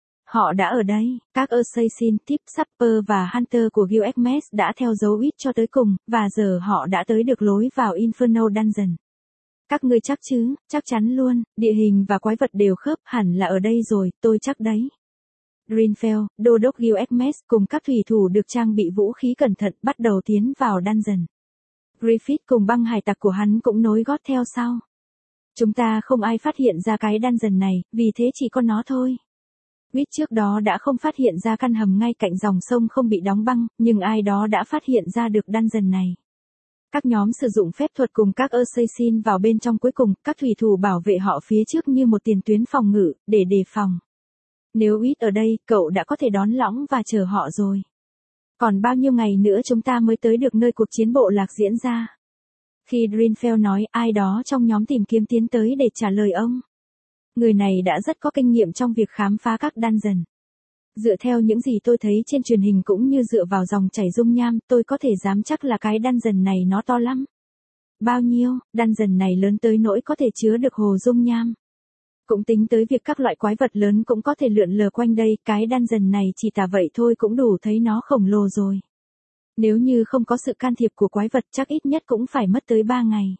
Họ đã ở đây, các Assassin, Tip Sapper và Hunter của Gilgamesh đã theo dấu Wit cho tới cùng, và giờ họ đã tới được lối vào Inferno Dungeon. Các ngươi chắc chứ, chắc chắn luôn, địa hình và quái vật đều khớp, hẳn là ở đây rồi, tôi chắc đấy. Greenfell, đô đốc Gilgamesh cùng các thủy thủ được trang bị vũ khí cẩn thận bắt đầu tiến vào dungeon. Griffith cùng băng hải tặc của hắn cũng nối gót theo sau. Chúng ta không ai phát hiện ra cái dungeon này, vì thế chỉ có nó thôi. Wit trước đó đã không phát hiện ra căn hầm ngay cạnh dòng sông không bị đóng băng, nhưng ai đó đã phát hiện ra được dungeon này. Các nhóm sử dụng phép thuật cùng các assassin vào bên trong, cuối cùng, các thủy thủ bảo vệ họ phía trước như một tiền tuyến phòng ngự, để đề phòng. Nếu Wit ở đây, cậu đã có thể đón lõng và chờ họ rồi. Còn bao nhiêu ngày nữa chúng ta mới tới được nơi cuộc chiến bộ lạc diễn ra? Khi Greenfell nói, ai đó trong nhóm tìm kiếm tiến tới để trả lời ông. Người này đã rất có kinh nghiệm trong việc khám phá các dungeon. Dựa theo những gì tôi thấy trên truyền hình cũng như dựa vào dòng chảy dung nham, tôi có thể dám chắc là cái dungeon này nó to lắm. Bao nhiêu? Dungeon này lớn tới nỗi có thể chứa được hồ dung nham. Cũng tính tới việc các loại quái vật lớn cũng có thể lượn lờ quanh đây, cái dungeon này chỉ tả vậy thôi cũng đủ thấy nó khổng lồ rồi. Nếu như không có sự can thiệp của quái vật chắc ít nhất cũng phải mất tới ba ngày.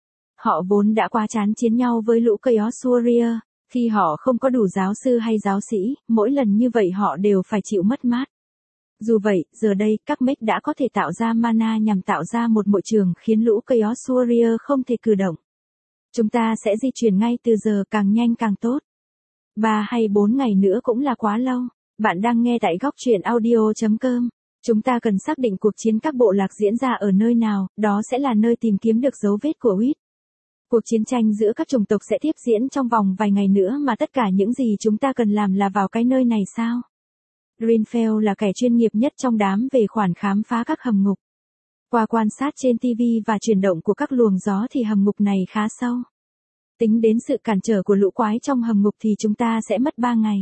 Họ vốn đã quá chán chiến nhau với lũ Chaos Warrior, khi họ không có đủ giáo sư hay giáo sĩ, mỗi lần như vậy họ đều phải chịu mất mát. Dù vậy, giờ đây, các mech đã có thể tạo ra mana nhằm tạo ra một môi trường khiến lũ Chaos Warrior không thể cử động. Chúng ta sẽ di chuyển ngay từ giờ, càng nhanh càng tốt. Ba hay bốn ngày nữa cũng là quá lâu. Bạn đang nghe tại góc truyện audio chấm com. Chúng ta cần xác định cuộc chiến các bộ lạc diễn ra ở nơi nào, đó sẽ là nơi tìm kiếm được dấu vết của Wit. Cuộc chiến tranh giữa các chủng tộc sẽ tiếp diễn trong vòng vài ngày nữa mà tất cả những gì chúng ta cần làm là vào cái nơi này sao? Greenfell là kẻ chuyên nghiệp nhất trong đám về khoản khám phá các hầm ngục. Qua quan sát trên ti vi và chuyển động của các luồng gió thì hầm ngục này khá sâu. Tính đến sự cản trở của lũ quái trong hầm ngục thì chúng ta sẽ mất ba ngày.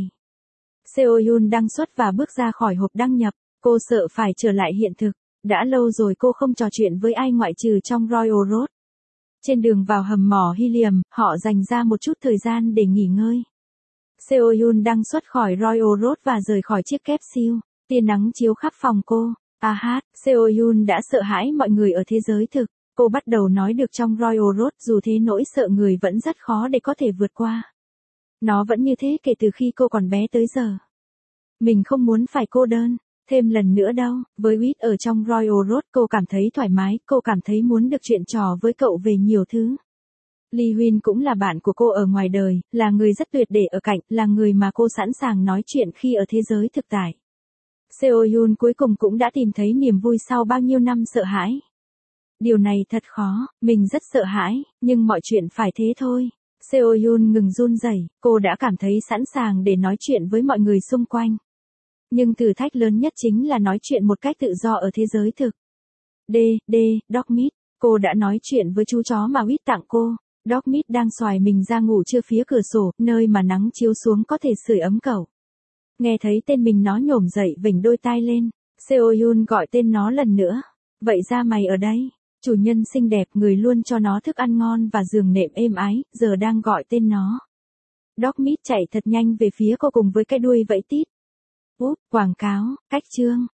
Seoyun đăng xuất và bước ra khỏi hộp đăng nhập, cô sợ phải trở lại hiện thực. Đã lâu rồi cô không trò chuyện với ai ngoại trừ trong Royal Road. Trên đường vào hầm mỏ helium, họ dành ra một chút thời gian để nghỉ ngơi. Seoyun đăng xuất khỏi Royal Road và rời khỏi chiếc capsule. Tia nắng chiếu khắp phòng cô. À hát, Seoyun đã sợ hãi mọi người ở thế giới thực. Cô bắt đầu nói được trong Royal Road, dù thế nỗi sợ người vẫn rất khó để có thể vượt qua. Nó vẫn như thế kể từ khi cô còn bé tới giờ. Mình không muốn phải cô đơn thêm lần nữa đâu. Với Wit ở trong Royal Road cô cảm thấy thoải mái, cô cảm thấy muốn được chuyện trò với cậu về nhiều thứ. Lee Huynh cũng là bạn của cô ở ngoài đời, là người rất tuyệt để ở cạnh, là người mà cô sẵn sàng nói chuyện khi ở thế giới thực tại. Seoyun cuối cùng cũng đã tìm thấy niềm vui sau bao nhiêu năm sợ hãi. Điều này thật khó, mình rất sợ hãi, nhưng mọi chuyện phải thế thôi. Seoyun ngừng run rẩy, cô đã cảm thấy sẵn sàng để nói chuyện với mọi người xung quanh. Nhưng thử thách lớn nhất chính là nói chuyện một cách tự do ở thế giới thực. D, D, Dogmeat, cô đã nói chuyện với chú chó mà Wit tặng cô. Dogmeat đang xoài mình ra ngủ trưa phía cửa sổ, nơi mà nắng chiếu xuống có thể sưởi ấm cậu. Nghe thấy tên mình nó nhổm dậy vểnh đôi tai lên. Seoyun gọi tên nó lần nữa. Vậy ra mày ở đây. Chủ nhân xinh đẹp, người luôn cho nó thức ăn ngon và giường nệm êm ái, giờ đang gọi tên nó. Dogmeat chạy thật nhanh về phía cô cùng với cái đuôi vẫy tít. Úp, quảng cáo, cách chương.